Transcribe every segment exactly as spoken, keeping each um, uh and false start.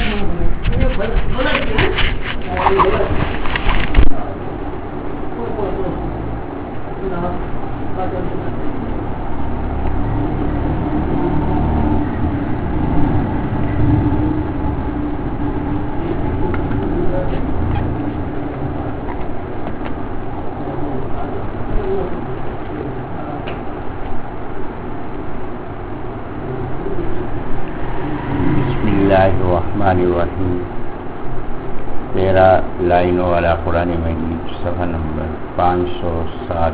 الرحمن الرحیم. تیرہ لائنوں والا قرآن مجید صفحہ نمبر پانچ سو سات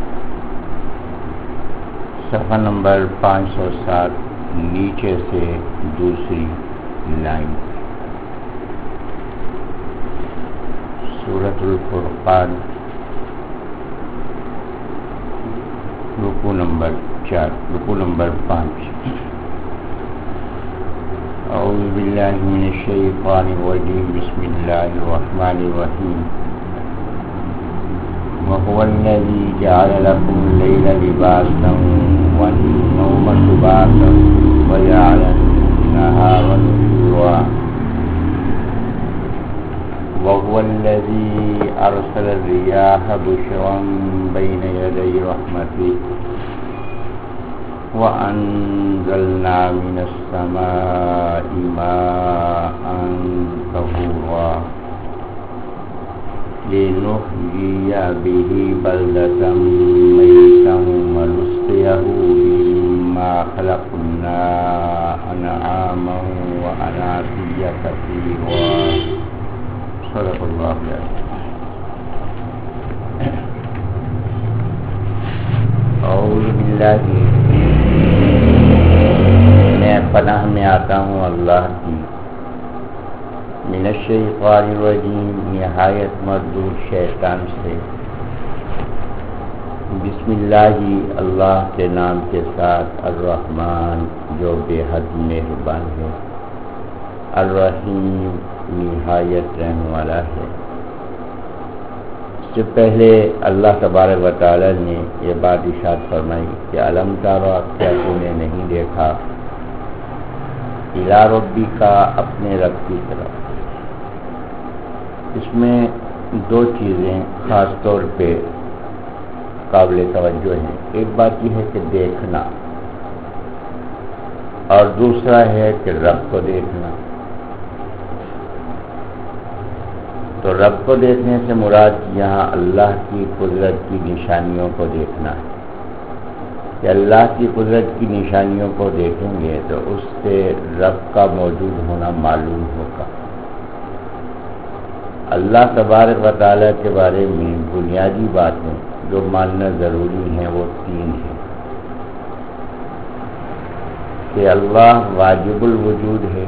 صفحہ نمبر پانچ سو سات نیچے سے دوسری لائن. سورۃ الفرقان رکوع نمبر چار رکوع نمبر پانچ. اعوذ باللہ من الشیطان الرجیم. بسم اللہ الرحمن الرحیم. وهو الذی جعل لكم الليل لباسا والنوم سباتا وجعل النهار نشورا وهو الذی ارسل الرياح بشرا بین یدی رحمته وَأَنزَلْنَا مِنَ السَّمَاءِ مَاءً طَهُورًا لِنُحْيِيَ بِهِ بَلْدَةً مَيْتًا وَنُسْقِيَهُ مِمَّا خَلَقْنَا أَنْعَامًا وَأَنَاسِيَّ كَثِيرًا. صدق اللہ العظیم. اعوذ باللہ، میں پناہ میں آتا ہوں اللہ کی، من الشیطان الرجیم، نہایت مردود شیطان سے. بسم اللہ، اللہ کے نام کے ساتھ، الرحمن جو بے حد مہربان ہے، الرحیم نہایت رحم والا ہے. اس سے پہلے اللہ تبارک و تعالی نے یہ بات ارشاد فرمائی کہ علم ترى، کیا تو نے نہیں دیکھا، الی ربک، اپنے رب کی طرف. اس میں دو چیزیں خاص طور پہ قابل توجہ ہیں. ایک بات یہ ہے کہ دیکھنا، اور دوسرا ہے کہ رب کو دیکھنا. تو رب کو دیکھنے سے مراد یہاں اللہ کی قدرت کی نشانیوں کو دیکھنا ہے. کہ اللہ کی قدرت کی نشانیوں کو دیکھیں گے تو اس سے رب کا موجود ہونا معلوم ہوگا. اللہ تبارک و تعالیٰ کے بارے میں بنیادی باتیں جو ماننا ضروری ہیں وہ تین ہیں. کہ اللہ واجب الوجود ہے،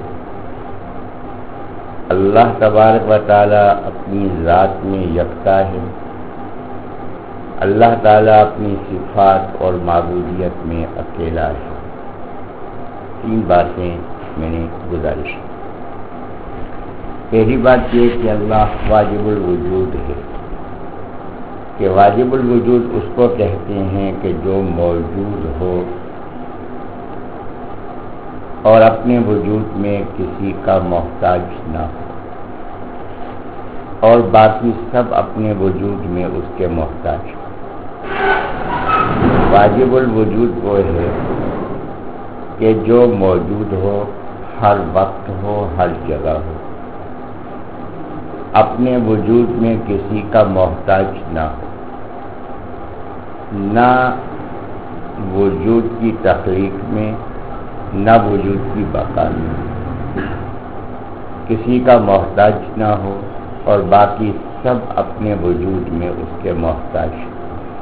اللہ تبارک و تعالیٰ اپنی ذات میں یکتا ہے، اللہ تعالیٰ اپنی صفات اور معبودیت میں اکیلا ہے. تین باتیں میں نے گزارش. پہلی بات یہ کہ اللہ واجب الوجود ہے. کہ واجب الوجود اس کو کہتے ہیں کہ جو موجود ہو اور اپنے وجود میں کسی کا محتاج نہ ہو، اور باقی سب اپنے وجود میں اس کے محتاج ہو. واجب الوجود وہ ہے کہ جو موجود ہو، ہر وقت ہو، ہر جگہ ہو، اپنے وجود میں کسی کا محتاج نہ ہو، نہ وجود کی تخلیق میں نہ وجود کی بقا میں، کسی کا محتاج نہ ہو اور باقی سب اپنے وجود میں اس کے محتاج ہو.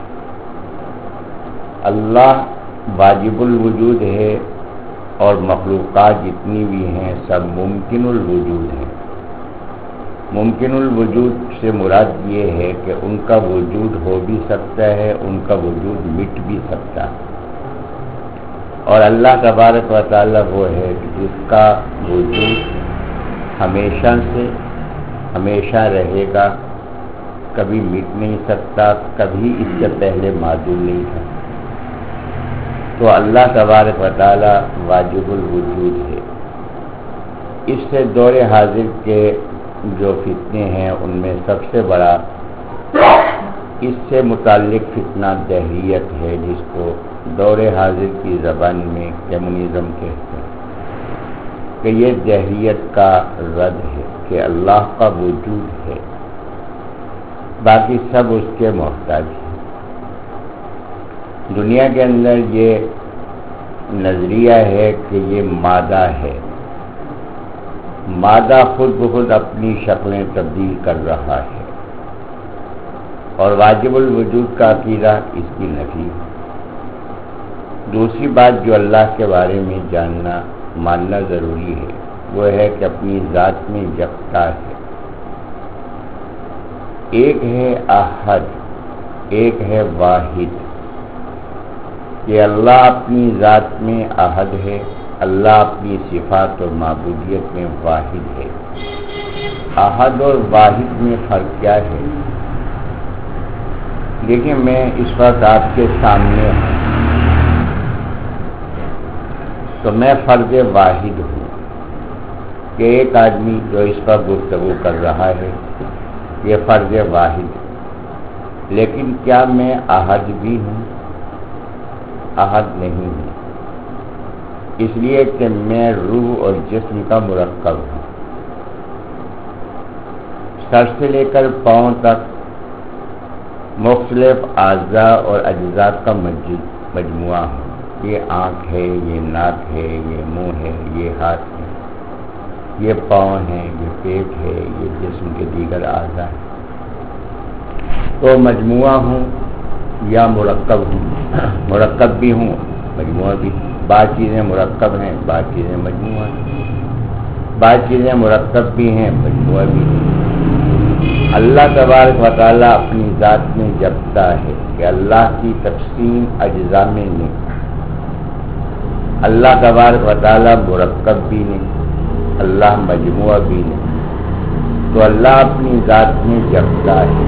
اللہ واجب الوجود ہے اور مخلوقات جتنی بھی ہیں سب ممکن الوجود ہیں. ممکن الوجود سے مراد یہ ہے کہ ان کا وجود ہو بھی سکتا ہے، ان کا وجود مٹ بھی سکتا ہے. اور اللہ تبارک و تعالیٰ وہ ہے کہ جس کا وجود ہمیشہ سے ہمیشہ رہے گا، کبھی مٹ نہیں سکتا، کبھی اس سے پہلے معدوم نہیں تھا. تو اللہ تبارک و تعالیٰ واجب الوجود ہے. اس سے دور حاضر کے جو فتنے ہیں ان میں سب سے بڑا اس سے متعلق فتنہ دہریت ہے، جس کو دور حاضر کی زبان میں کمیونزم کہتے ہیں، کہ یہ دہریت کا رد ہے کہ اللہ کا وجود ہے، باقی سب اس کے محتاج ہیں۔ دنیا کے اندر یہ نظریہ ہے کہ یہ مادہ ہے، مادہ خود بخود اپنی شکلیں تبدیل کر رہا ہے، اور واجب الوجود کا عقیدہ اس کی نفی ہے۔ دوسری بات جو اللہ کے بارے میں جاننا ماننا ضروری ہے وہ ہے کہ اپنی ذات میں یکتا ہے، ایک ہے احد، ایک ہے واحد، کہ اللہ اپنی ذات میں احد ہے، اللہ اپنی صفات اور معبودیت میں واحد ہے۔ احد اور واحد میں فرق کیا ہے؟ دیکھیں، میں اس وقت آپ کے سامنے ہوں تو میں فرد واحد ہوں کہ ایک آدمی جو اس پر گفتگو کر رہا ہے یہ فرد واحد ہے، لیکن کیا میں احد بھی ہوں؟ احد نہیں ہوں، اس لیے کہ میں روح اور جسم کا مرکب ہوں۔ سر سے لے کر پاؤں تک مختلف اعضاء اور اجزاء کا مجموعہ ہے۔ یہ آنکھ ہے، یہ ناک ہے، یہ منہ ہے، یہ ہاتھ ہے، یہ پاؤں ہیں، یہ پیٹ ہے، یہ جسم کے دیگر اعضاء ہیں۔ تو مجموعہ ہوں یا مرکب ہوں؟ مرکب بھی ہوں، مجموعہ بھی۔ بعض چیزیں مرکب ہیں، بعض چیزیں مجموعہ ہیں، بعض چیزیں مرکب بھی ہیں، مجموعہ بھی ہیں۔ اللہ تبارک و تعالیٰ اپنی ذات میں یکتا ہے کہ اللہ کی تقسیم اجزاء میں نہیں، اللہ تبارک و تعالیٰ مرکب بھی نہیں، اللہ مجموعہ بھی نہیں، تو اللہ اپنی ذات میں یکتا ہے۔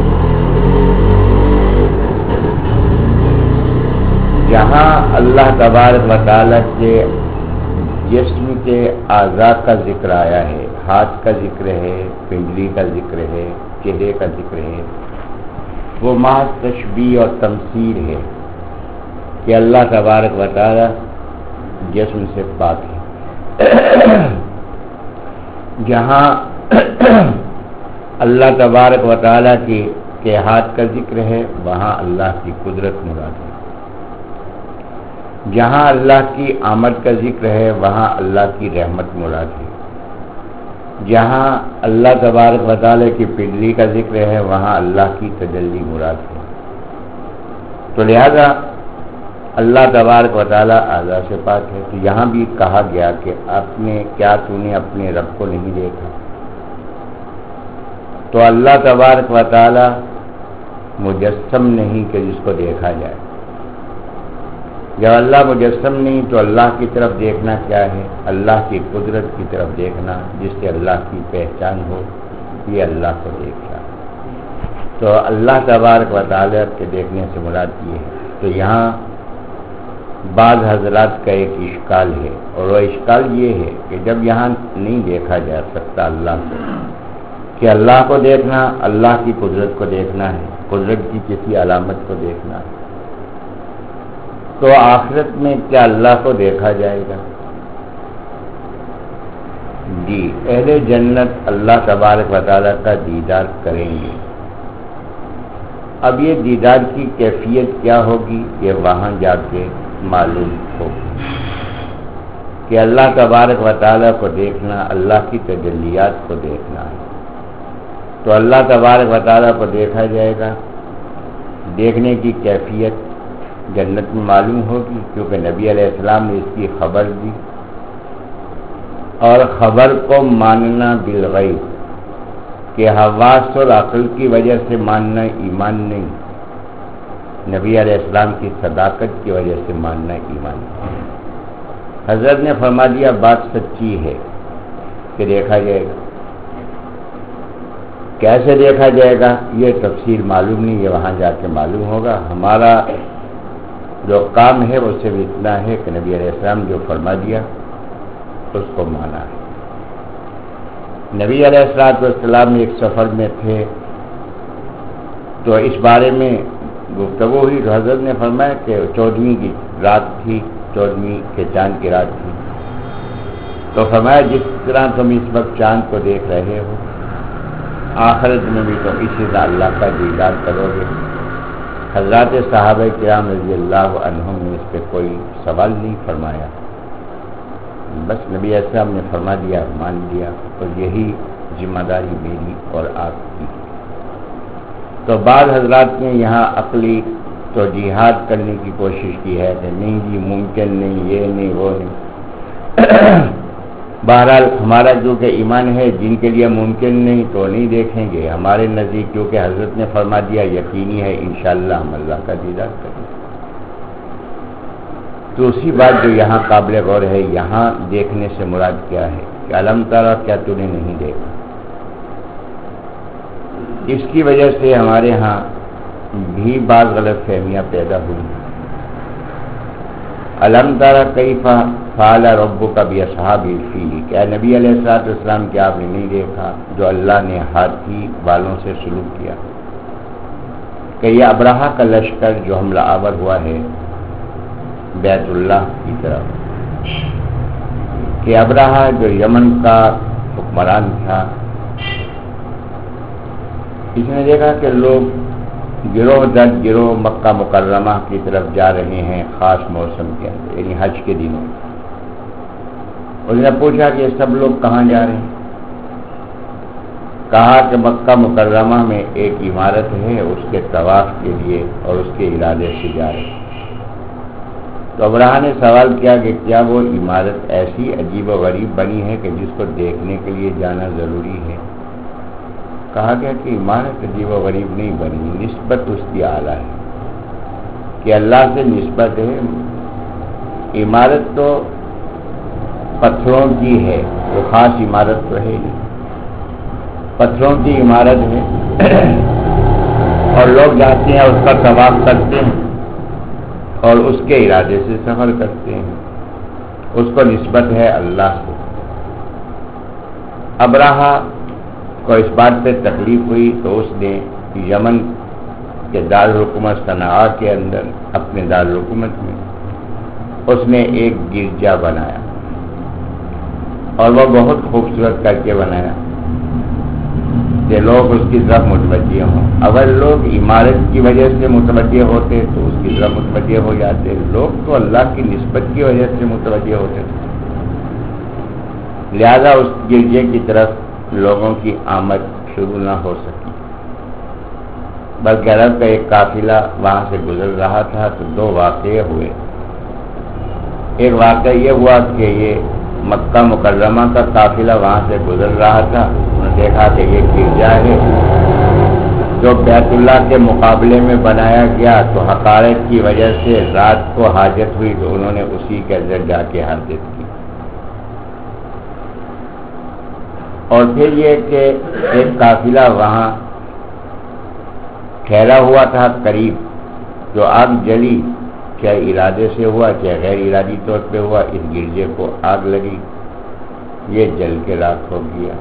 جہاں اللہ تبارک و تعالیٰ کے جسم کے اعضاء کا ذکر آیا ہے، ہاتھ کا ذکر ہے، پنڈلی کا ذکر ہے، چہرے کا ذکر ہے، وہ محض تشبیہ اور تمثیل ہے کہ اللہ تبارک و تعالی جسم سے پاک ہے۔ جہاں اللہ تبارک و تعالی کی کے ہاتھ کا ذکر ہے وہاں اللہ کی قدرت مراد ہے، جہاں اللہ کی آمد کا ذکر ہے وہاں اللہ کی رحمت مراد ہے، جہاں اللہ تبارک و تعالی کی پنڈلی کا ذکر ہے وہاں اللہ کی تجلی مراد ہے۔ تو لہذا اللہ تبارک و تعالی اعضاء سے پاک ہے۔ تو یہاں بھی کہا گیا کہ آپ نے کیا تو نے اپنے رب کو نہیں دیکھا؟ تو اللہ تبارک و تعالی مجسم نہیں کہ جس کو دیکھا جائے۔ جب اللہ مجسم نہیں تو اللہ کی طرف دیکھنا کیا ہے؟ اللہ کی قدرت کی طرف دیکھنا، جس سے اللہ کی پہچان ہو، یہ اللہ کو دیکھنا۔ تو اللہ تبارک و تعالی کے دیکھنے سے مراد یہ ہے۔ تو یہاں بعض حضرات کا ایک اشکال ہے، اور وہ اشکال یہ ہے کہ جب یہاں نہیں دیکھا جا سکتا اللہ کو، کہ اللہ کو دیکھنا اللہ کی قدرت کو دیکھنا ہے، قدرت کی کسی علامت کو دیکھنا ہے، تو آخرت میں کیا اللہ کو دیکھا جائے گا؟ جی، اہل جنت اللہ تبارک و تعالیٰ کا دیدار کریں گے۔ اب یہ دیدار کی کیفیت کیا ہوگی یہ وہاں جا کے معلوم ہوگی، کہ اللہ تبارک و تعالیٰ کو دیکھنا اللہ کی تجلیات کو دیکھنا ہے۔ تو اللہ تبارک و تعالیٰ کو دیکھا جائے گا، دیکھنے کی کیفیت جنت میں معلوم ہوگی، کیونکہ نبی علیہ السلام نے اس کی خبر دی، اور خبر کو ماننا بالغیب، کہ حواس اور عقل کی وجہ سے ماننا ایمان نہیں، نبی علیہ السلام کی صداقت کی وجہ سے ماننا ایمان نہیں۔ حضرت نے فرما دیا بات سچی ہے کہ دیکھا جائے گا۔ کیسے دیکھا جائے گا یہ تفصیل معلوم نہیں، یہ وہاں جا کے معلوم ہوگا۔ ہمارا جو کام ہے وہ صرف اتنا ہے کہ نبی علیہ السلام جو فرما دیا اس کو مانا ہے۔ نبی علیہ الصلوۃ والسلام ایک سفر میں تھے تو اس بارے میں گفتگو ہوئی تو حضرت نے فرمایا کہ چودھویں کی رات تھی، چودھویں کے چاند کی رات تھی، تو فرمایا جس طرح تم اس وقت چاند کو دیکھ رہے ہو آخرت میں بھی تم اسی طرح اللہ کا دیدار کرو گے۔ حضرات صحابہ کرام رضی اللہ عنہم نے اس پہ کوئی سوال نہیں فرمایا، بس نبی اسلام نے فرما دیا، مان لیا، اور یہی ذمہ داری میری اور آپ کی۔ تو بعض حضرات نے یہاں عقلی توجیحات کرنے کی کوشش کی ہے کہ نہیں جی ممکن نہیں، یہ نہیں، وہ نہیں۔ بہرحال ہمارا جو کہ ایمان ہے جن کے لیے ممکن نہیں تو نہیں دیکھیں گے، ہمارے نزدیک جو کہ حضرت نے فرما دیا یقینی ہے، انشاءاللہ ہم اللہ کا دیدار کریں گے۔ دوسری بات جو یہاں قابل غور ہے، یہاں دیکھنے سے مراد کیا ہے کہ علم ترى، کیا تو نے نہیں دیکھا؟ اس کی وجہ سے ہمارے ہاں بھی بعض غلط فہمیاں پیدا ہوئی۔ علم ترى کیف فعل ربک باصحاب الفیل، کیا نبی علیہ الصلوۃ والسلام کیا آپ نے نہیں دیکھا جو اللہ نے ہاتھی والوں سے سلوک کیا؟ کہ یہ ابرہہ کا لشکر جو حملہ آور ہوا ہے بیت اللہ کی طرف، کہ ابرہہ جو یمن کا حکمران تھا، اس نے دیکھا کہ لوگ گروہ در گروہ مکہ مکرمہ کی طرف جا رہے ہیں خاص موسم کے اندر، یعنی حج کے دنوں۔ اس نے پوچھا کہ سب لوگ کہاں جا رہے ہیں؟ کہا کہ مکہ مکرمہ میں ایک عمارت ہے، اس کے طواف کے لیے اور اس کے ارادے سے جا رہے ہیں۔ تو ابرہہ نے سوال کیا کہ کیا وہ عمارت ایسی عجیب و غریب بنی ہے کہ جس کو دیکھنے کے لیے جانا ضروری ہے؟ کہا گیا کہ عمارت عجیب و غریب نہیں بنی، نسبت اس کی اعلیٰ ہے، کہ اللہ سے نسبت ہے۔ عمارت تو پتھروں کی ہے، وہ خاص عمارت تو ہے نہیں، پتھروں کی عمارت ہے اور لوگ جاتے ہیں اس کا طواف کرتے ہیں اور اس کے ارادے سے سفر کرتے ہیں، اس کو نسبت ہے اللہ سے۔ ابرہہ کو اس بات پہ تکلیف ہوئی تو اس نے یمن کے دارالحکومت صنعاء کے اندر اپنے دارالحکومت میں اس نے ایک گرجا بنایا، اور وہ بہت خوبصورت کر کے بنایا کہ لوگ اس کی طرف متوجہ ہوں۔ اگر لوگ عمارت کی وجہ سے متوجہ ہوتے تو اس کی طرف متوجہ ہو جاتے، لوگ تو اللہ کی نسبت کی وجہ سے متوجہ ہوتے تھے، لہذا اس گرجے کی طرف لوگوں کی آمد شروع نہ ہو سکی، بلکہ عرب کا ایک قافلہ وہاں سے گزر رہا تھا تو دو واقعے ہوئے۔ ایک واقعہ یہ ہوا کہ یہ مکہ مکرمہ کا قافلہ وہاں سے گزر رہا تھا، انہوں نے دیکھا کہ یہ گرجا ہے جو بیت اللہ کے مقابلے میں بنایا گیا، تو حقارت کی وجہ سے رات کو حاجت ہوئی تو انہوں نے اسی کے اندر جا کے حاجت کی۔ اور پھر یہ کہ ایک قافلہ وہاں ٹھہرا ہوا تھا قریب، جو آگ جلی، چاہے ارادے سے ہوا چاہے غیر ارادی طور پہ ہوا، اس گرجے کو آگ لگی، یہ جل کے راکھ ہو گیا۔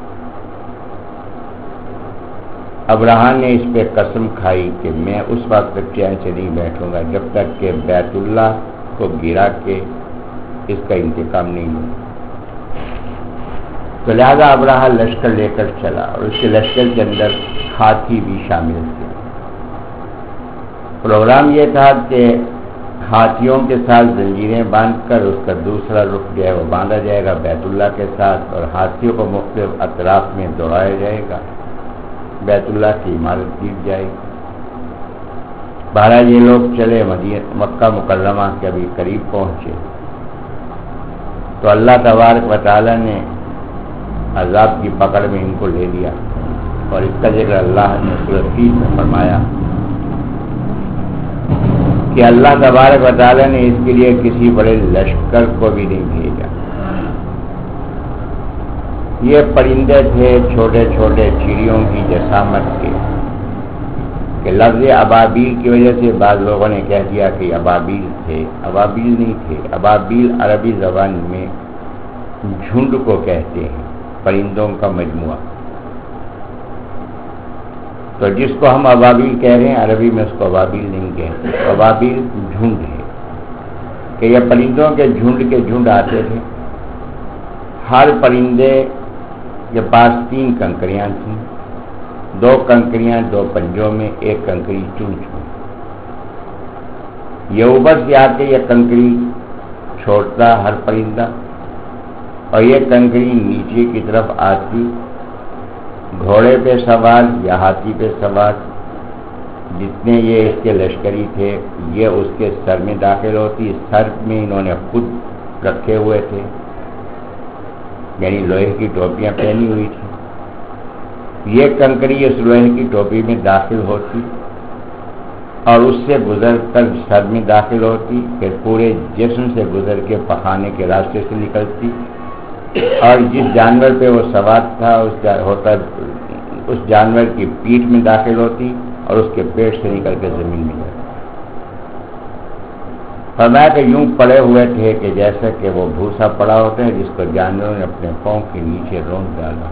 ابرہہ نے اس پہ قسم کھائی کہ میں اس وقت تک چین سے نہیں بیٹھوں گا جب تک کہ بیت اللہ کو گرا کے اس کا انتقام نہیں ہو۔ تو لہذا ابرہہ لشکر لے کر چلا، اور اس کے لشکر کے اندر ہاتھی بھی شامل تھے۔ پروگرام یہ تھا کہ ہاتھیوں کے ساتھ زنجیریں باندھ کر اس کا دوسرا رخ جو ہے وہ باندھا جائے گا بیت اللہ کے ساتھ، اور ہاتھیوں کو مختلف اطراف میں دوڑایا جائے گا، بیت اللہ کی عمارت گر جائے گی۔ بہرحال یہ لوگ چلے، مدینہ مکہ مکرمہ کے ابھی قریب پہنچے تو اللہ تبارک و تعالیٰ نے عذاب کی پکڑ میں ان کو لے لیا، اور اس کا ذکر اللہ نے سورۃ فیل میں فرمایا کہ اللہ تبارک و تعالیٰ نے اس کے لیے کسی بڑے لشکر کو بھی نہیں بھیجا۔ یہ پرندے تھے چھوٹے چھوٹے چڑیوں کی جسامت کے، کہ لفظ ابابیل کی وجہ سے بعض لوگوں نے کہہ دیا کہ ابابیل تھے، ابابیل نہیں تھے۔ ابابیل عربی زبان میں جھنڈ کو کہتے ہیں، پرندوں کا مجموعہ. تو جس کو ہم ابابیل کہہ رہے ہیں، عربی میں اس کو ابابیل نہیں کہتے. ابابیل جھنڈ ہے کہ یہ پرندوں کے جھنڈ کے جھنڈ آتے تھے. ہر پرندے کے پاس تین کنکریاں تھیں، دو کنکریاں دو پنجوں میں، ایک کنکری چونچ میں. یہ اوپر سے آ کے یہ کنکری چھوڑتا ہر پرندہ، اور یہ کنکری نیچے کی طرف آتی، گھوڑے پہ سوار یا ہاتھی پہ سوار جتنے یہ اس کے لشکری تھے، یہ اس کے سر میں داخل ہوتی. سر میں انہوں نے خود رکھے ہوئے تھے، یعنی لوہے کی ٹوپیاں پہنی ہوئی تھی. یہ کنکری اس لوہے کی ٹوپی میں داخل ہوتی اور اس سے گزر کر سر میں داخل ہوتی، پھر پورے جسم سے گزر کے پخانے کے راستے سے نکلتی، اور جس جانور پہ وہ سوار تھا اس ہوتا اس جانور کی پیٹھ میں داخل ہوتی اور اس کے پیٹ سے نکل کے زمین میں جاتی. فرمایا کہ یوں پڑے ہوئے تھے کہ جیسا کہ وہ بھوسا پڑا ہوتا ہے جس کو جانوروں نے اپنے پاؤں کے نیچے رونق ڈالا.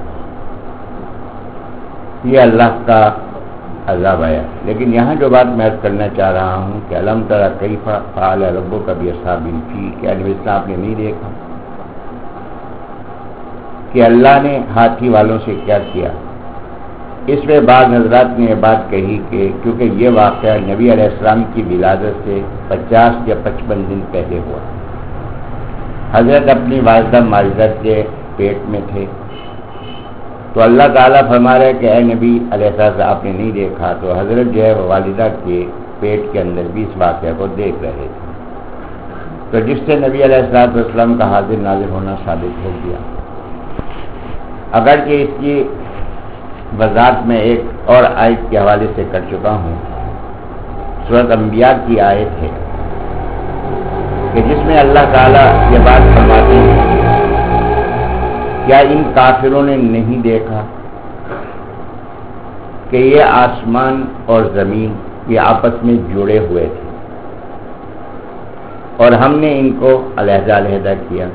یہ اللہ کا عذاب آیا. لیکن یہاں جو بات میں عرض کرنا چاہ رہا ہوں کہ الم تری کیف فعل ربک باصحاب الفیل، کیا نبی صاحب نے نہیں دیکھا کہ اللہ نے ہاتھی والوں سے کیا کیا. اس میں بعض حضرات نے یہ بات کہی کہ کیونکہ یہ واقعہ نبی علیہ السلام کی ولادت سے پچاس یا پچپن دن پہلے ہوا. حضرت اپنی والدہ ماجدہ کے پیٹ میں تھے، تو اللہ تعالیٰ فرما رہے کہ اے نبی علیہ السلام آپ نے نہیں دیکھا. تو حضرت جو ہے وہ والدہ کے پیٹ کے اندر بھی اس واقعہ کو دیکھ رہے تھے، تو جس سے نبی علیہ السلام کا حاضر نازل ہونا ثابت ہو گیا. اگرچہ اس کی وضاحت میں ایک اور آیت کے حوالے سے کر چکا ہوں، سورۃ انبیاء کی آیت ہے کہ جس میں اللہ تعالیٰ یہ بات فرماتے ہیں کیا ان کافروں نے نہیں دیکھا کہ یہ آسمان اور زمین یہ آپس میں جڑے ہوئے تھے اور ہم نے ان کو علیحدہ علیحدہ کیا.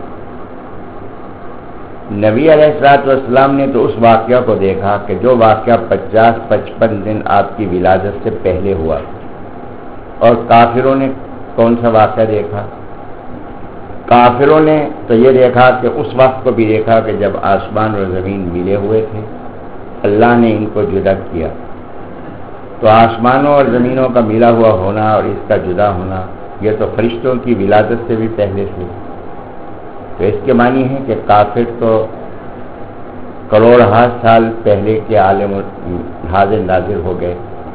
نبی علیہ الصلوۃ والسلام نے تو اس واقعہ کو دیکھا کہ جو واقعہ پچاس پچپن دن آپ کی ولادت سے پہلے ہوا، اور کافروں نے کون سا واقعہ دیکھا؟ کافروں نے تو یہ دیکھا کہ اس وقت کو بھی دیکھا کہ جب آسمان اور زمین ملے ہوئے تھے، اللہ نے ان کو جدا کیا. تو آسمانوں اور زمینوں کا ملا ہوا ہونا اور اس کا جدا ہونا یہ تو فرشتوں کی ولادت سے بھی پہلے سے. تو اس کے معنی ہے کہ کافر تو کروڑ ہا سال پہلے کے عالم حاضر ناظر ہو گئے.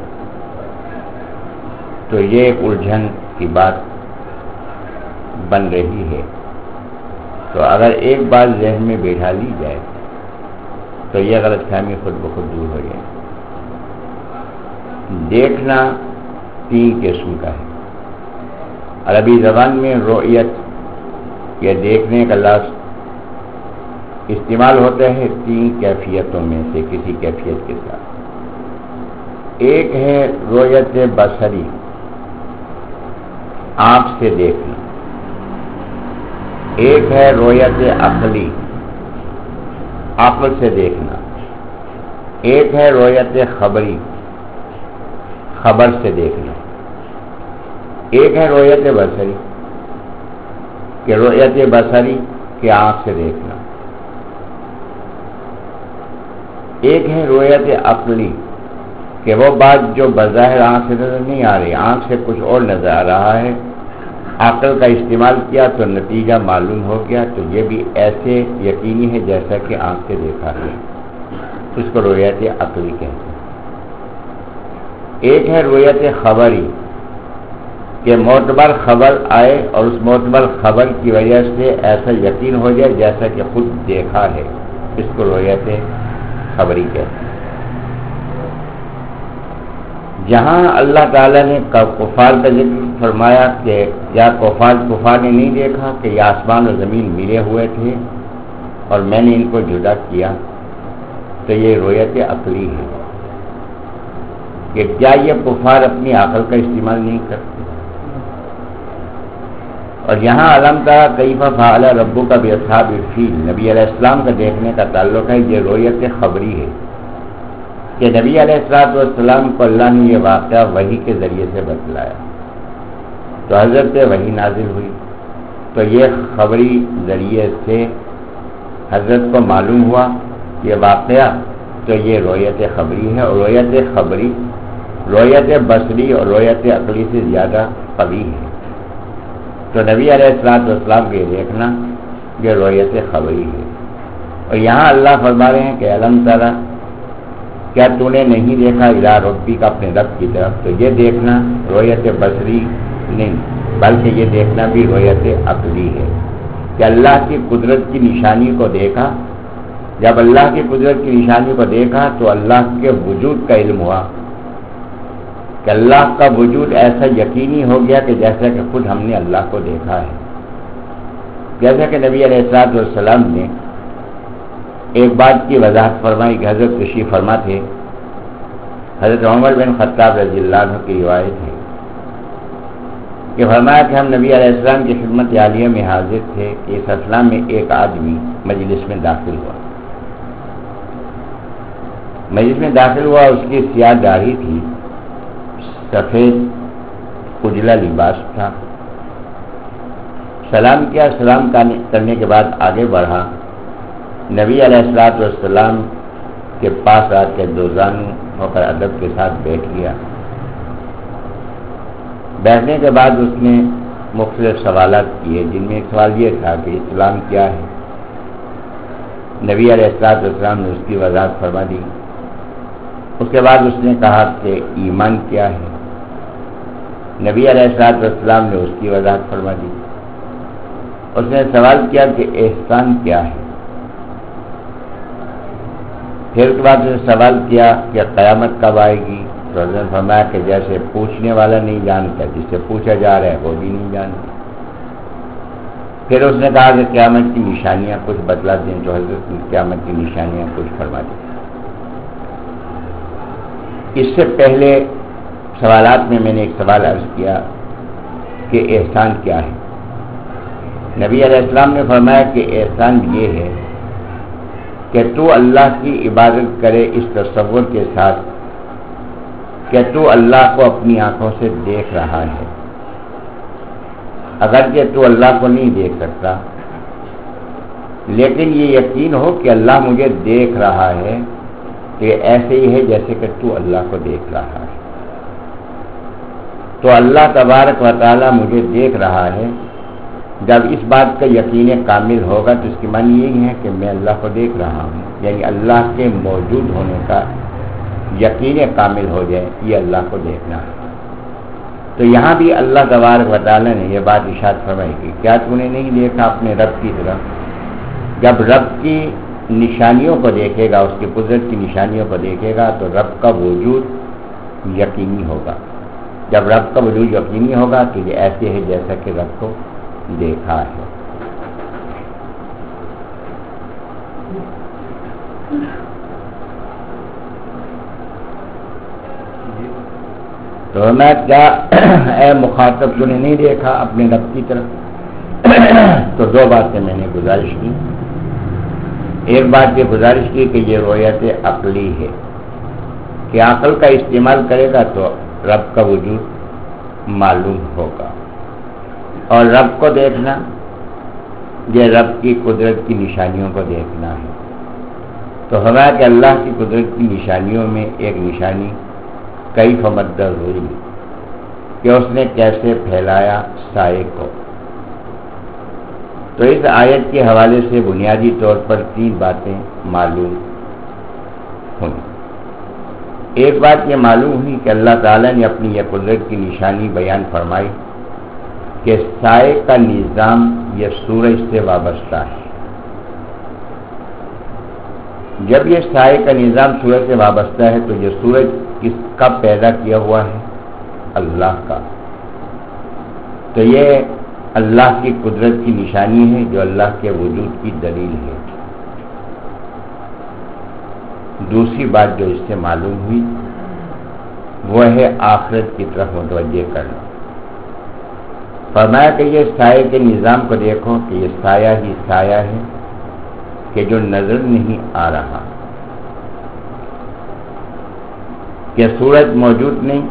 تو یہ ایک الجھن کی بات بن رہی ہے. تو اگر ایک بات ذہن میں بیٹھا لی جائے تو یہ غلط فہمی خود بخود دور ہو جائے. دیکھنا تین قسم کا ہے. عربی زبان میں رؤیت یہ دیکھنے کا لفظ استعمال ہوتا ہے تین کیفیتوں میں سے کسی کیفیت کے ساتھ. ایک ہے رؤیت بصری، آنکھ سے دیکھنا. ایک ہے رؤیت عقلی، عقل سے دیکھنا. ایک ہے رؤیت خبری، خبر سے دیکھنا. ایک ہے رؤیت بصری کہ رؤیت بصری کہ آنکھ سے دیکھنا. ایک ہے رؤیت عقلی کہ وہ بات جو بظاہر آنکھ سے نظر نہیں آ رہی، آنکھ سے کچھ اور نظر آ رہا ہے، عقل کا استعمال کیا تو نتیجہ معلوم ہو گیا، تو یہ بھی ایسے یقینی ہے جیسا کہ آنکھ سے دیکھا ہے. اس کو رؤیت عقلی کہتے ہیں. ایک ہے رؤیت خبری کہ معتبر خبر آئے اور اس معتبر خبر کی وجہ سے ایسا یقین ہو جائے جیسا کہ خود دیکھا ہے. اس کو رؤیت خبری کہتے ہیں. جہاں اللہ تعالیٰ نے کفار کا ذکر فرمایا کہ یا کفار کفار نے نہیں دیکھا کہ یہ آسمان اور زمین ملے ہوئے تھے اور میں نے ان کو جدا کیا، تو یہ رؤیت عقلی ہے کہ کیا یہ کفار اپنی عقل کا استعمال نہیں کرتے؟ اور یہاں علم ترى کیف فعل ربک باصحاب الفیل نبی علیہ السلام کا دیکھنے کا تعلق ہے. یہ رویت خبری ہے کہ نبی علیہ الصلوۃ والسلام کو اللہ نے یہ واقعہ وحی کے ذریعے سے بتلایا تو حضرت پہ وحی نازل ہوئی تو یہ خبری ذریعے سے حضرت کو معلوم ہوا یہ واقعہ تو یہ رویت خبری ہے. اور رویت خبری رویت بصری اور رویت عقلی سے زیادہ قوی ہے. تو نبی علیہ الصلوۃ والسلام کو یہ دیکھنا یہ رویت خبری ہے. اور یہاں اللہ فرما رہے ہیں کہ علم ترى کیا تو نے نہیں دیکھا الی ربی کا اپنے رب کی طرف. تو یہ دیکھنا رویت بصری نہیں بلکہ یہ دیکھنا بھی رویت عقلی ہے کہ اللہ کی قدرت کی نشانی کو دیکھا. جب اللہ کی قدرت کی نشانی کو دیکھا تو اللہ کے وجود کا علم ہوا کہ اللہ کا وجود ایسا یقینی ہو گیا کہ جیسا کہ خود ہم نے اللہ کو دیکھا ہے. جیسا کہ نبی علیہ الصلوۃ والسلام نے ایک بات کی وضاحت فرمائی کہ حضرت تشریف فرما تھے حضرت عمر بن خطاب رضی اللہ عنہ کی روایت ہے کہ فرمایا کہ ہم نبی علیہ السلام کی خدمت عالیہ میں حاضر تھے کہ اس اسلام میں ایک آدمی مجلس میں داخل ہوا. مجلس میں داخل ہوا اس کی سیاہ داڑھی تھی, سفید اجلا لباس تھا. سلام کیا, سلام کرنے کے بعد آگے بڑھا, نبی علیہ الصلوۃ والسلام کے پاس آ کے دو زانو ہو کر ادب کے ساتھ بیٹھ گیا. بیٹھنے کے بعد اس نے مختلف سوالات کیے جن میں ایک سوال یہ تھا کہ اسلام کیا ہے. نبی علیہ الصلوۃ والسلام نے اس کی وضاحت فرما دی. اس کے بعد اس نے کہا کہ ایمان کیا ہے. نبی علیہ الصلوۃ والسلام نے اس کی وضاحت فرما دی. اس نے سوال کیا کہ احسان کیا ہے. پھر اس کے بعد اس نے سوال کیا کہ قیامت کب آئے گی. تو حضرت نے فرمایا کہ جیسے پوچھنے والا نہیں جانتا جس سے پوچھا جا رہا ہے وہ بھی نہیں جانتا. پھر اس نے کہا کہ قیامت کی نشانیاں کچھ بتلا دیں. تو حضرت نے قیامت کی نشانیاں کچھ فرما دیں. اس سے پہلے سوالات میں میں نے ایک سوال عرض کیا کہ احسان کیا ہے. نبی علیہ السلام نے فرمایا کہ احسان یہ ہے کہ تو اللہ کی عبادت کرے اس تصور کے ساتھ کہ تو اللہ کو اپنی آنکھوں سے دیکھ رہا ہے. اگرچہ تو اللہ کو نہیں دیکھ سکتا لیکن یہ یقین ہو کہ اللہ مجھے دیکھ رہا ہے کہ ایسے ہی ہے جیسے کہ تو اللہ کو دیکھ رہا ہے. تو اللہ تبارک و تعالی مجھے دیکھ رہا ہے. جب اس بات کا یقین کامل ہوگا تو اس کی معنی یہی ہے کہ میں اللہ کو دیکھ رہا ہوں, یعنی اللہ کے موجود ہونے کا یقین کامل ہو جائے, یہ اللہ کو دیکھنا ہے. تو یہاں بھی اللہ تبارک و تعالی نے یہ بات ارشاد فرمائی کہ کیا تو نے نہیں دیکھا اپنے رب کی طرف. جب رب کی نشانیوں کو دیکھے گا, اس کی قدرت کی نشانیوں کو دیکھے گا تو رب کا وجود یقینی ہوگا. جب رب کا وجود یقینی ہوگا تو یہ ایسے ہے جیسا کہ رب کو دیکھا ہے. تو میں کیا اے مخاطب تو نے نہیں دیکھا اپنے رب کی طرف. تو دو باتیں میں نے گزارش کی. ایک بات یہ گزارش کی کہ یہ رویت عقلی ہے کہ عقل کا استعمال کرے گا تو رب کا وجود معلوم ہوگا. اور رب کو دیکھنا یہ رب کی قدرت کی نشانیوں کو دیکھنا ہے. تو ہمارا کہ اللہ کی قدرت کی نشانیوں میں ایک نشانی کئی فمدر ہوئی کہ اس نے کیسے پھیلایا سائے کو. تو اس آیت کے حوالے سے بنیادی طور پر تین باتیں معلوم ہوئی. ایک بات یہ معلوم ہوئی کہ اللہ تعالیٰ نے اپنی یہ قدرت کی نشانی بیان فرمائی کہ سائے کا نظام یہ سورج سے وابستہ ہے. جب یہ سائے کا نظام سورج سے وابستہ ہے تو یہ سورج کس کا پیدا کیا ہوا ہے؟ اللہ کا. تو یہ اللہ کی قدرت کی نشانی ہے جو اللہ کے وجود کی دلیل ہے. دوسری بات جو اس سے معلوم ہوئی وہ ہے آخرت کی طرف متوجہ کرنا فرمایا کہ یہ سائے کے نظام کو دیکھو کہ یہ سایہ ہی سایہ ہے کہ جو نظر نہیں آ رہا، کہ سورج موجود نہیں،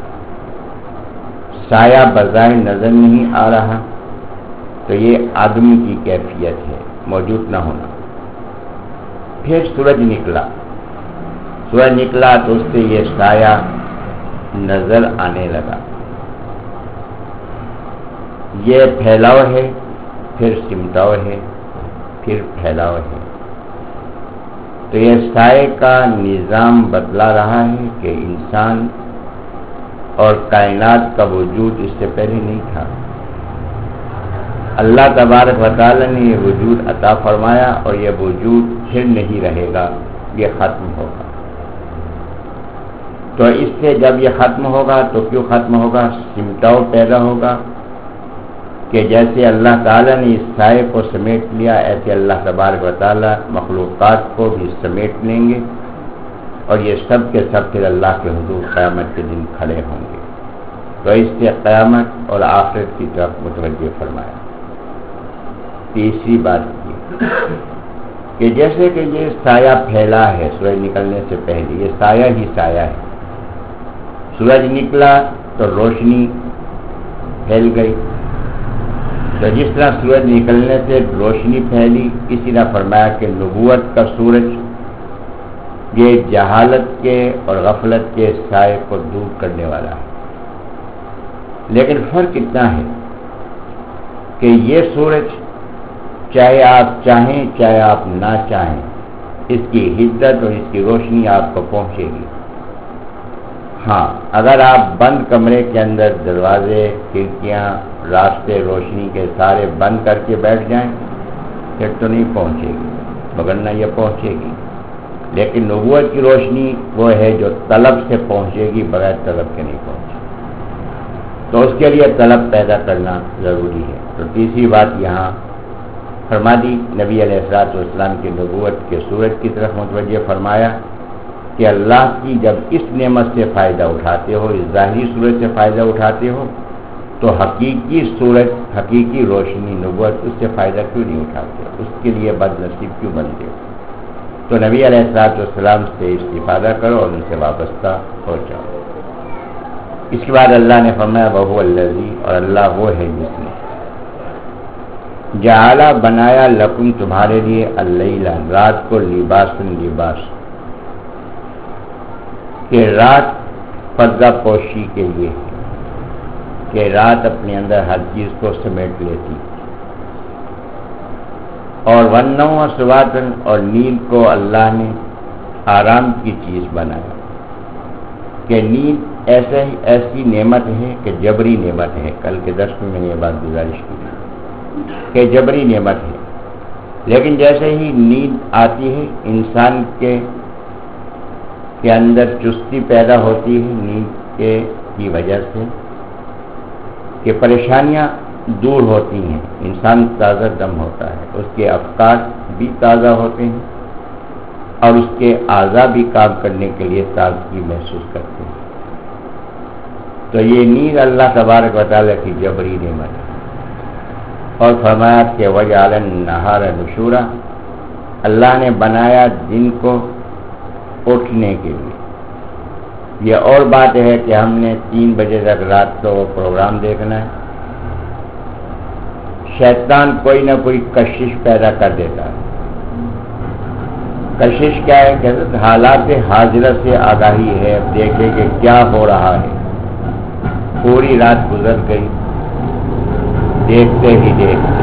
سایہ بظاہر نظر نہیں آ رہا، تو یہ آدمی کی کیفیت ہے، موجود نہ ہونا۔ پھر سورج نکلا، سورج نکلا تو اس سے یہ سایہ نظر آنے لگا، یہ پھیلاؤ ہے، پھر سمٹاؤ ہے، پھر پھیلاؤ ہے۔ تو یہ سائے کا نظام بدلا رہا ہے کہ انسان اور کائنات کا وجود اس سے پہلے نہیں تھا۔ اللہ تبارک و تعالی نے یہ وجود عطا فرمایا اور یہ وجود پھر نہیں رہے گا، یہ ختم ہوگا۔ تو اس سے جب یہ ختم ہوگا تو کیوں ختم ہوگا؟ سمٹاؤ پیدا ہوگا کہ جیسے اللہ تعالیٰ نے اس سائے کو سمیٹ لیا، ایسے اللہ تبارک و تعالیٰ مخلوقات کو بھی سمیٹ لیں گے اور یہ سب کے سب پھر اللہ کے حضور قیامت کے دن کھڑے ہوں گے۔ تو اس سے قیامت اور آخرت کی طرف متوجہ فرمایا۔ تیسری بات کی کہ جیسے کہ یہ سایہ پھیلا ہے سورج نکلنے سے پہلے، یہ سایہ ہی سایہ ہے، سورج نکلا تو روشنی پھیل گئی، تو جس طرح سورج نکلنے سے روشنی پھیلی، اسی طرح فرمایا کہ نبوت کا سورج یہ جہالت کے اور غفلت کے سائے کو دور کرنے والا ہے۔ لیکن فرق اتنا ہے کہ یہ سورج چاہے آپ چاہیں چاہے آپ نہ چاہیں، اس کی حدت اور اس کی روشنی آپ کو پہنچے گی۔ ہاں، اگر آپ بند کمرے کے اندر دروازے، کھڑکیاں، راستے روشنی کے سارے بند کر کے بیٹھ جائیں پھر تو نہیں پہنچے گی، مگر نہ یہ پہنچے گی۔ لیکن نبوت کی روشنی وہ ہے جو طلب سے پہنچے گی، بغیر طلب کے نہیں پہنچے، تو اس کے لیے طلب پیدا کرنا ضروری ہے۔ تو تیسری بات یہاں فرما دی، نبی علیہ الصلوۃ والسلام کی نبوت کے سورج کی طرف متوجہ فرمایا کہ اللہ کی جب اس نعمت سے فائدہ اٹھاتے ہو، اس ظاہری سورج سے فائدہ اٹھاتے ہو، تو حقیقی سورج، حقیقی روشنی نبوت، اس سے فائدہ کیوں نہیں اٹھاتے؟ اس کے لیے بد نصیب کیوں بنتے ہو؟ تو نبی علیہ الصلوۃ والسلام سے استفادہ کرو اور ان سے وابستہ ہو جاؤ۔ اس کے بعد اللہ نے فرمایا وَهُوَ الَّذِي، اور اللہ وہ ہے جس نے جعل بنایا لکم تمہارے لیے اللیل، رات کو لباس لباس، کہ رات پردہ پوشی کے لیے، کہ رات اپنے اندر ہر چیز کو سمیٹ لیتی، اور والنوم سباتا، اور نیند کو اللہ نے آرام کی چیز بنایا، کہ نیند ایسے ہی ایسی نعمت ہے کہ جبری نعمت ہے۔ کل کے درس میں میں نے یہ بات گزارش کی کہ جبری نعمت ہے، لیکن جیسے ہی نیند آتی ہے انسان کے کے اندر چستی پیدا ہوتی ہے نیند کے کی وجہ سے، کہ پریشانیاں دور ہوتی ہیں، انسان تازہ دم ہوتا ہے، اس کے افکار بھی تازہ ہوتے ہیں اور اس کے اعضاء بھی کام کرنے کے لیے تازگی محسوس کرتے ہیں۔ تو یہ نیند اللہ تبارک و تعالیٰ کی جبری نعمت ہے۔ اور فرمایا کہ وَجَعَلَ النَّهَارَ نُشُورًا، اللہ نے بنایا دن کو اٹھنے کے لیے۔ یہ اور بات ہے کہ ہم نے تین بجے تک رات کو پروگرام دیکھنا ہے، شیطان کوئی نہ کوئی کشش پیدا کر دیتا ہے۔ کشش کیا ہے کہ حالات حاضرہ سے آگاہی ہے، اب دیکھیں کہ کیا ہو رہا ہے۔ پوری رات گزر گئی دیکھتے ہی دیکھتے،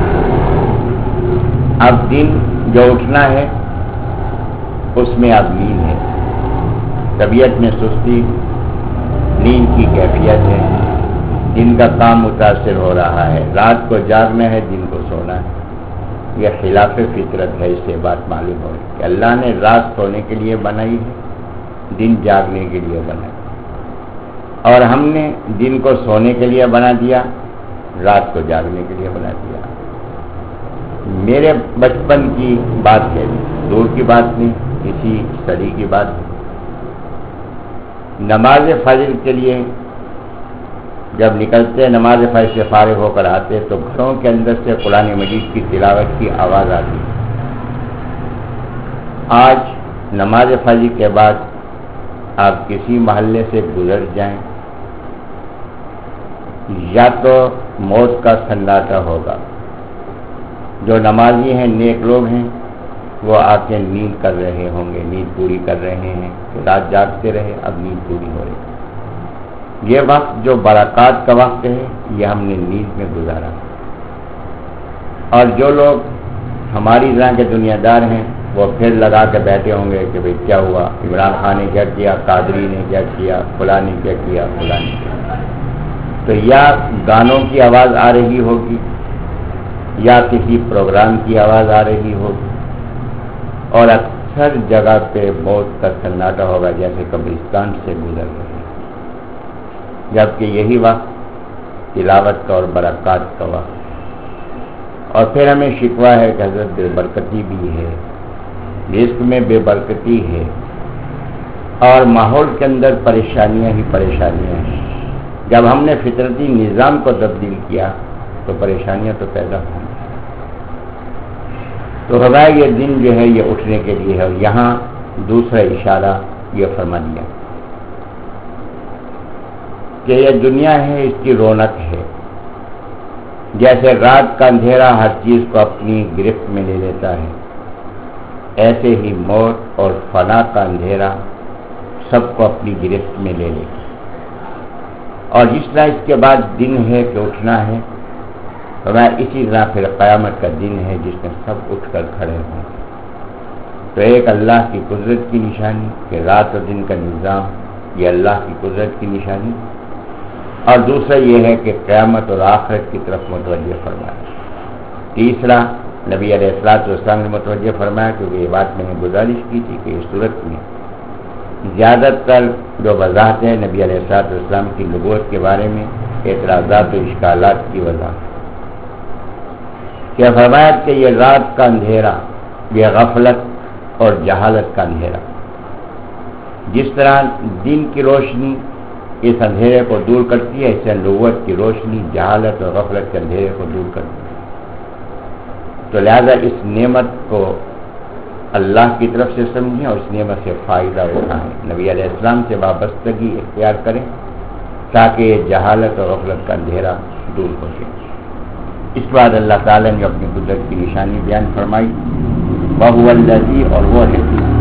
اب دن جو اٹھنا ہے اس میں اب نیند ہے، طبیعت میں سستی، نیند کی کیفیت ہے، دن کا کام متاثر ہو رہا ہے، رات کو جاگنا ہے، دن کو سونا ہے۔ یہ خلاف فطرت ہے، اس سے بات معلوم ہو کہ اللہ نے رات سونے کے لیے بنائی ہے، دن جاگنے کے لیے بنائی، اور ہم نے دن کو سونے کے لیے بنا دیا، رات کو جاگنے کے لیے بنا دیا۔ میرے بچپن کی بات ہے، دور کی بات نہیں، کسی صدی کی بات۔ نماز فجر کے لیے جب نکلتے نماز فجر سے فارغ ہو کر آتے تو گھروں کے اندر سے قرآن مجید کی تلاوت کی آواز آتی. آج نماز فجر کے بعد آپ کسی محلے سے گزر جائیں یا تو موت کا سناٹا ہوگا. جو نمازی ہیں، نیک لوگ ہیں، وہ آ کے نیند کر رہے ہوں گے، نیند پوری کر رہے ہیں کہ رات جاگتے رہے، اب نیند پوری ہو رہی. یہ وقت جو برکات کا وقت ہے یہ ہم نے نیند میں گزارا. اور جو لوگ ہماری طرح کے دنیا دار ہیں وہ پھر لگا کے بیٹھے ہوں گے کہ بھئی کیا ہوا، عمران خان نے کیا کیا، قادری نے کیا کیا، فلاں نے کیا کیا، فلاں نے کیا. تو یا گانوں کی آواز آ رہی ہوگی یا کسی پروگرام کی آواز آ رہی ہوگی، اور اکثر جگہ پہ موت کا سناٹا ہوگا جیسے قبرستان سے گزر رہے ہیں. جبکہ یہی وقت تلاوت کا اور برکات کا وقت. اور پھر ہمیں شکوہ ہے کہ حضرت بے برکتی بھی ہے، رزق میں بے برکتی ہے، اور ماحول کے اندر پریشانیاں ہی پریشانیاں ہیں. جب ہم نے فطرتی نظام کو تبدیل کیا تو پریشانیاں تو پیدا ہوں. تو خدا یہ دن جو ہے یہ اٹھنے کے لیے ہے. اور یہاں دوسرا اشارہ یہ فرما دیا کہ یہ دنیا ہے، اس کی رونق ہے. جیسے رات کا اندھیرا ہر چیز کو اپنی گرفت میں لے لیتا ہے، ایسے ہی موت اور فنا کا اندھیرا سب کو اپنی گرفت میں لے لے. اور جس طرح اس کے بعد دن ہے کہ اٹھنا ہے، ہمیں اسی طرح پھر قیامت کا دن ہے جس میں سب اٹھ کر کھڑے ہوں. تو ایک اللہ کی قدرت کی نشانی کہ رات و دن کا نظام یہ اللہ کی قدرت کی نشانی، اور دوسرا یہ ہے کہ قیامت اور آخرت کی طرف متوجہ فرمایا. تیسرا نبی علیہ الصلوۃ والسلام نے متوجہ فرمایا، کیونکہ یہ بات میں نے گزارش کی تھی کہ اس صورت میں زیادہ تر جو وضاحتیں نبی علیہ الصلوۃ والسلام کی نبوت کے بارے میں اعتراضات و اشکالات کی وضاحت کیا فرمایا کہ یہ رات کا اندھیرا یہ غفلت اور جہالت کا اندھیرا. جس طرح دن کی روشنی اس اندھیرے کو دور کرتی ہے، اس سے نبوت کی روشنی جہالت اور غفلت کے اندھیرے کو دور کرتی ہے. تو لہذا اس نعمت کو اللہ کی طرف سے سمجھیں اور اس نعمت سے فائدہ اٹھائیں، نبی علیہ السلام سے وابستگی اختیار کریں تاکہ یہ جہالت اور غفلت کا اندھیرا دور ہو جائے. اس بعد اللہ تعالیٰ نے اپنی قدرت کی نشانی بیان فرمائی، وَهُوَ الَّذِي، اور وہ ہے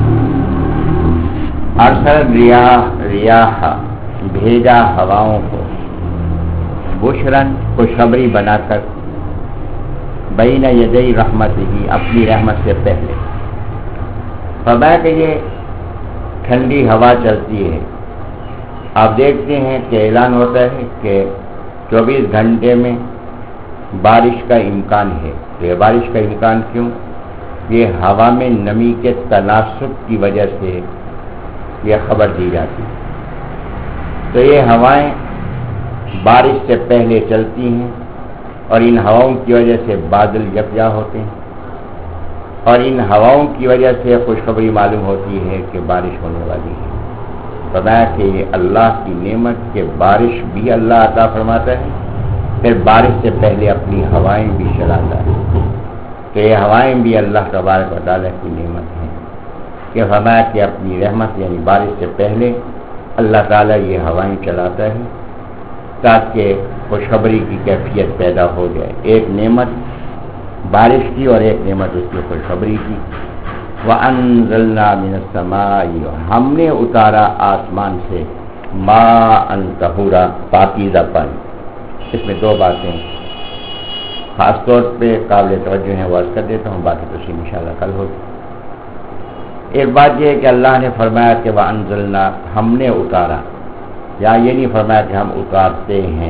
ارسل ریاح ریاح بھیجا ہواؤں کو، بشرن خوشخبری بنا کر، بین یدی رحمت ہی اپنی رحمت سے پہلے. فرمایا کہ یہ ٹھنڈی ہوا چلتی ہے. آپ دیکھتے ہیں کہ اعلان ہوتا ہے کہ چوبیس گھنٹے میں بارش کا امکان ہے. تو یہ بارش کا امکان کیوں؟ یہ ہوا میں نمی کے تناسب کی وجہ سے یہ خبر دی جاتی ہے. تو یہ ہوائیں بارش سے پہلے چلتی ہیں اور ان ہواؤں کی وجہ سے بادل یکجا ہوتے ہیں، اور ان ہواؤں کی وجہ سے خوشخبری معلوم ہوتی ہے کہ بارش ہونے والی ہے. فرمایا کہ یہ اللہ کی نعمت کہ بارش بھی اللہ عطا فرماتا ہے، پھر بارش سے پہلے اپنی ہوائیں بھی چلاتا ہے. تو یہ ہوائیں بھی اللہ تبارک و تعالیٰ کی نعمت ہیں کہ فرمایا کہ اپنی رحمت یعنی بارش سے پہلے اللہ تعالیٰ یہ ہوائیں چلاتا ہے تاکہ خوشخبری کی کیفیت پیدا ہو جائے. ایک نعمت بارش کی اور ایک نعمت اس کی خوشخبری کی. وَأَنزَلْنَا مِنَ السَّمَاءِ، ہم نے اتارا آسمان سے، ماءً طہورا، پاکیزہ پانی. اس میں دو باتیں خاص طور پہ قابل توجہ ہیں، وہ عرض کر دیتا ہوں، باقی تو ان شاء اللہ کل ہوگی. ایک بات یہ ہے کہ اللہ نے فرمایا کہ وَأَنزَلْنَا، ہم نے اتارا، یا یہ نہیں فرمایا کہ ہم اتارتے ہیں.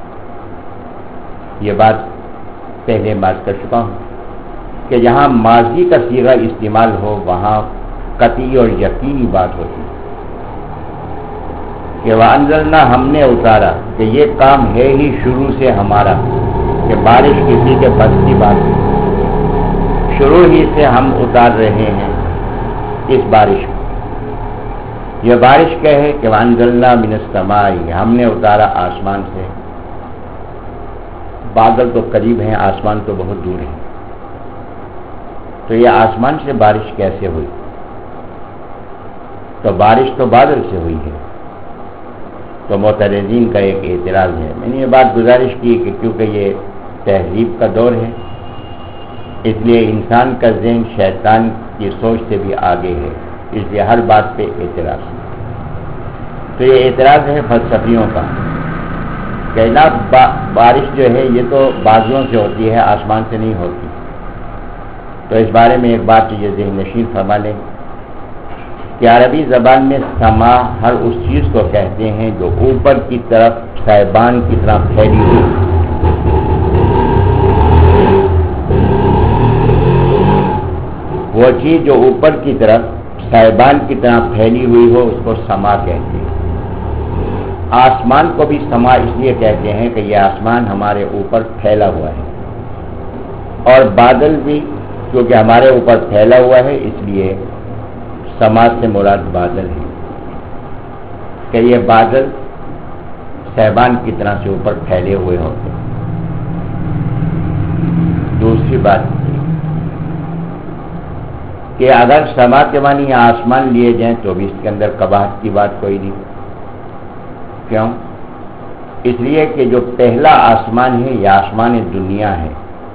یہ بات پہلے بات کر چکا ہوں کہ جہاں ماضی کا صیغہ استعمال ہو وہاں قطعی اور یقینی بات ہوتی ہے کہ وَأَنزَلْنَا، ہم نے اتارا، کہ یہ کام ہے ہی شروع سے ہمارا، کہ بارش کسی کے بس کی بات نہیں، شروع ہی سے ہم اتار رہے ہیں اس بارش کو. یہ بارش کیا ہے کہ وَأَنزَلْنَا مِنَ السَّمَاءِ، ہم نے اتارا آسمان سے، بادل تو قریب ہیں، آسمان تو بہت دور ہے، تو یہ آسمان سے بارش کیسے ہوئی؟ تو بارش تو بادل سے ہوئی ہے۔ تو معترضین کا ایک اعتراض ہے، میں نے یہ بات گزارش کی کہ کیونکہ یہ تہذیب کا دور ہے، اس لیے انسان کا ذہن شیطان کی سوچ سے بھی آگے ہے، اس لیے ہر بات پہ اعتراض ہے۔ تو یہ اعتراض ہے فلسفیوں کا کہ نا بارش جو ہے یہ تو بادلوں سے ہوتی ہے، آسمان سے نہیں ہوتی۔ تو اس بارے میں ایک بات یہ ذہن نشین فرما لیں کہ عربی زبان میں سما ہر اس چیز کو کہتے ہیں جو اوپر کی طرف سائبان کی طرح پھیلی ہوئی، وہ چیز جو اوپر کی طرف سائبان کی طرح پھیلی ہوئی ہو اس کو سما کہتے ہیں۔ آسمان کو بھی سما اس لیے کہتے ہیں کہ یہ آسمان ہمارے اوپر پھیلا ہوا ہے، اور بادل بھی کیونکہ ہمارے اوپر پھیلا ہوا ہے اس لیے سما سے مراد بادل ہے کہ یہ بادل سائبان کی طرح سے اوپر پھیلے ہوئے ہوتے ہیں۔ دوسری بات کہ اگر سما کے معنی یا آسمان لیے جائیں تو بھی اس کے اندر قباحت کی بات کوئی نہیں۔ کیوں؟ اس لیے کہ جو پہلا آسمان ہے یہ آسمان دنیا ہے،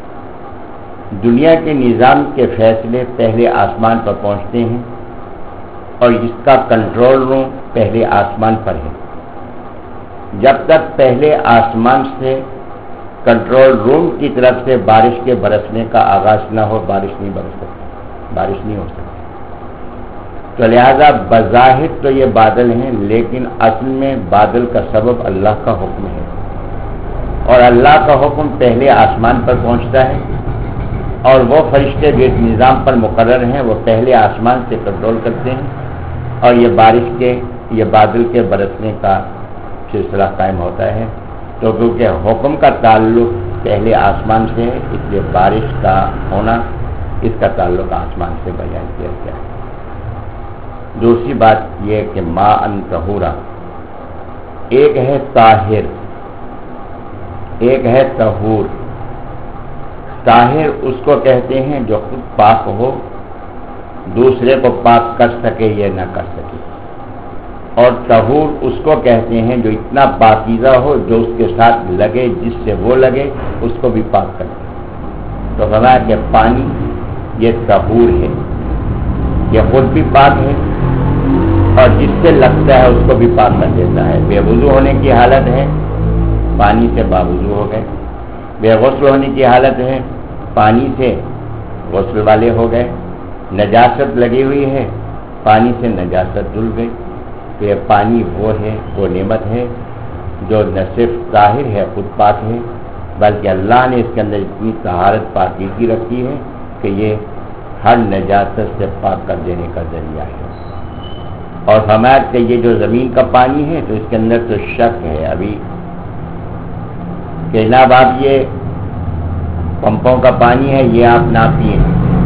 دنیا کے نظام کے فیصلے پہلے آسمان پر پہنچتے ہیں اور اس کا کنٹرول روم پہلے آسمان پر ہے۔ جب تک پہلے آسمان سے کنٹرول روم کی طرف سے بارش کے برسنے کا آغاز نہ ہو بارش نہیں برس سکتی، بارش نہیں ہو سکتی۔ تو لہذا بظاہر تو یہ بادل ہیں لیکن اصل میں بادل کا سبب اللہ کا حکم ہے، اور اللہ کا حکم پہلے آسمان پر پہنچتا ہے، اور وہ فرشتے جو اس نظام پر مقرر ہیں وہ پہلے آسمان سے کنٹرول کرتے ہیں، اور یہ بارش کے یہ بادل کے برسنے کا سلسلہ قائم ہوتا ہے۔ تو کیونکہ حکم کا تعلق پہلے آسمان سے ہے اس لیے بارش کا ہونا اس کا تعلق آسمان سے بیان کیا گیا ہے۔ دوسری بات یہ کہ ما ان طہورا، ایک ہے طاہر ایک ہے طہور۔ طاہر اس کو کہتے ہیں جو خود پاک ہو، دوسرے کو پاک کر سکے یا نہ کر سکے، اور طہور اس کو کہتے ہیں جو اتنا پاکیزہ ہو جو اس کے ساتھ لگے، جس سے وہ لگے اس کو بھی پاک کر دے۔ تو فرمایا کہ پانی یہ طہور ہے، یہ خود بھی پاک ہے اور جس سے لگتا ہے اس کو بھی پاک کر دیتا ہے۔ بے وضو ہونے کی حالت ہے پانی سے باوضو ہو گئے، بے غسل ہونے کی حالت ہے پانی سے غسل والے ہو گئے، نجاست لگی ہوئی ہے پانی سے نجاست دھل گئی۔ تو یہ پانی وہ ہے، وہ نعمت ہے جو نہ صرف طاہر ہے خود پاک ہے بلکہ اللہ نے اس کے اندر اتنی طہارت پاکیزگی رکھی ہے کہ یہ ہر نجاست سے پاک کر دینے کا ذریعہ ہے۔ اور ہمارے کہ یہ جو زمین کا پانی ہے تو اس کے اندر تو شک ہے ابھی کہ جناب آپ یہ پمپوں کا پانی ہے یہ آپ نہ پئیں،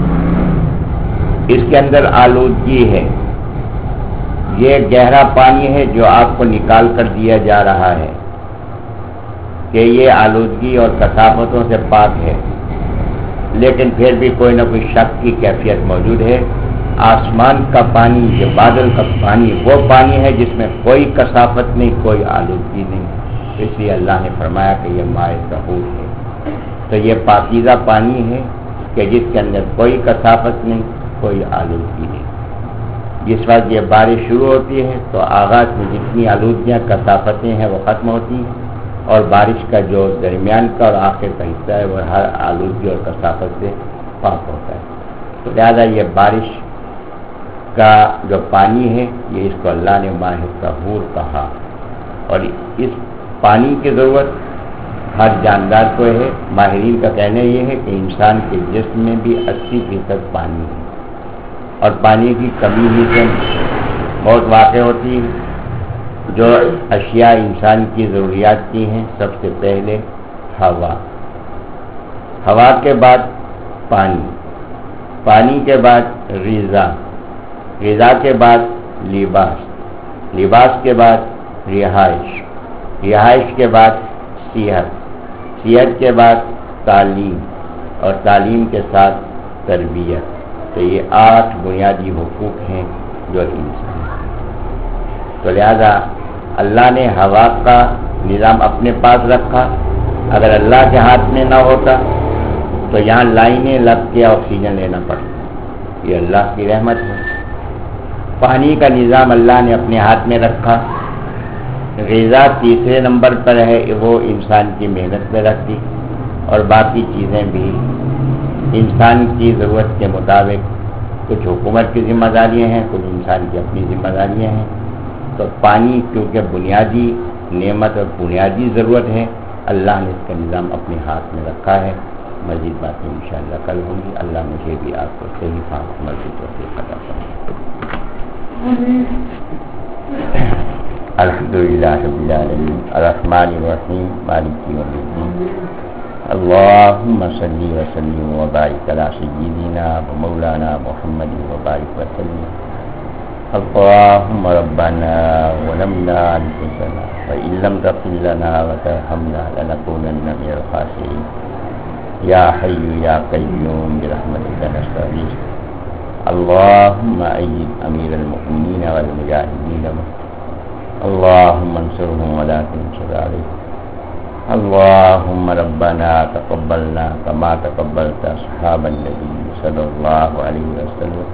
اس کے اندر آلودگی ہے، یہ گہرا پانی ہے جو آپ کو نکال کر دیا جا رہا ہے کہ یہ آلودگی اور کثافتوں سے پاک ہے، لیکن پھر بھی کوئی نہ کوئی شک کی کیفیت موجود ہے۔ آسمان کا پانی یہ بادل کا پانی وہ پانی ہے جس میں کوئی کثافت نہیں، کوئی آلودگی نہیں، اس لیے اللہ نے فرمایا کہ یہ ماء طہور ہے۔ تو یہ پاکیزہ پانی ہے کہ جس کے اندر کوئی کثافت نہیں، کوئی آلودگی نہیں۔ جس وقت یہ بارش شروع ہوتی ہے تو آغاز میں جتنی آلودگیاں کثافتیں ہیں وہ ختم ہوتی ہیں، اور بارش کا جو درمیان کا اور آخر کا حصہ ہے وہ ہر آلودگی اور کثافت سے پاک ہوتا ہے۔ تو لہٰذا یہ بارش کا جو پانی ہے یہ اس کو اللہ نے ماء طہور کہا، اور اس پانی کی ضرورت ہر جاندار کو ہے۔ ماہرین کا کہنا یہ ہے کہ انسان کے جسم میں بھی اسی فیصد پانی ہے، اور پانی کی کمی ہی سے موت واقع ہوتی ہے۔ جو اشیاء انسان کی ضروریات کی ہیں سب سے پہلے ہوا، ہوا کے بعد پانی، پانی کے بعد غذا، غذا کے بعد لباس، لباس کے بعد رہائش، رہائش کے بعد صحت، صحت کے بعد تعلیم اور تعلیم کے ساتھ تربیت. تو یہ آٹھ بنیادی حقوق ہیں جو انسان. تو لہذا اللہ نے ہوا کا نظام اپنے پاس رکھا. اگر اللہ کے ہاتھ میں نہ ہوتا تو یہاں لائنیں لگ کے آکسیجن لینا پڑتا. یہ اللہ کی رحمت ہے. پانی کا نظام اللہ نے اپنے ہاتھ میں رکھا. غذا تیسرے نمبر پر ہے، وہ انسان کی محنت میں رکھتی، اور باقی چیزیں بھی انسان کی ضرورت کے مطابق. کچھ حکومت کی ذمہ داریاں ہیں، کچھ انسان کی اپنی ذمہ داریاں ہیں. تو پانی کیونکہ بنیادی نعمت اور بنیادی ضرورت ہے، اللہ نے اس کا نظام اپنے ہاتھ میں رکھا ہے. مزید باتیں انشاءاللہ کل ہوں گی. اللہ مجھے بھی آپ کو صحیح فہم عمل کی توفیق عطا فرمائے. الحمدللہ رب العالمین الرحمن الرحیم مالک یوم الدین. اللہم صلی وسلم وبارک علی سیدنا ومولانا محمد وبارک وسلم. اللہم ربنا ظلمنا انفسنا وإن لم تغفر لنا وترحمنا لنكونن من الخاسرین. یا حی یا قیوم برحمتک نستغیث. اللہم اید امیر المؤمنین والمجاہدین. اللہم انصرهم ولا تنصر علیہم. اللہم ربنا تقبلنا كما تقبلت اصحاب النبی صلی اللہ علیہ وسلم.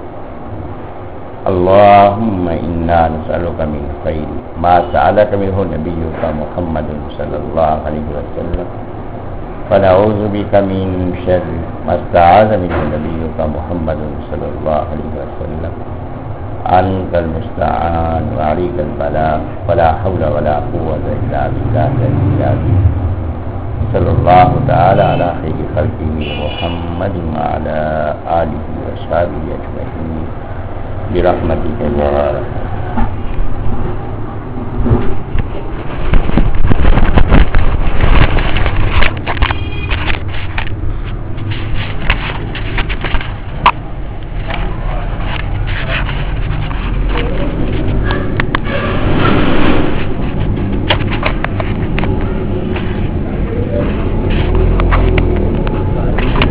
اللہم انا نسألک من خیر ما سألک منہ نبیک محمد صلی اللہ علیہ وسلم، فنعوذ بک من شر ما استعاذ منہ نبیک محمد صلی اللہ علیہ وسلم. انت المستعان وعليك البلاغ ولا حول ولا قوة إلا بالله العلي العظيم. صلى الله تعالى على خير خلقه محمد وعلى آله وصحبه أجمعين برحمتك يا رب.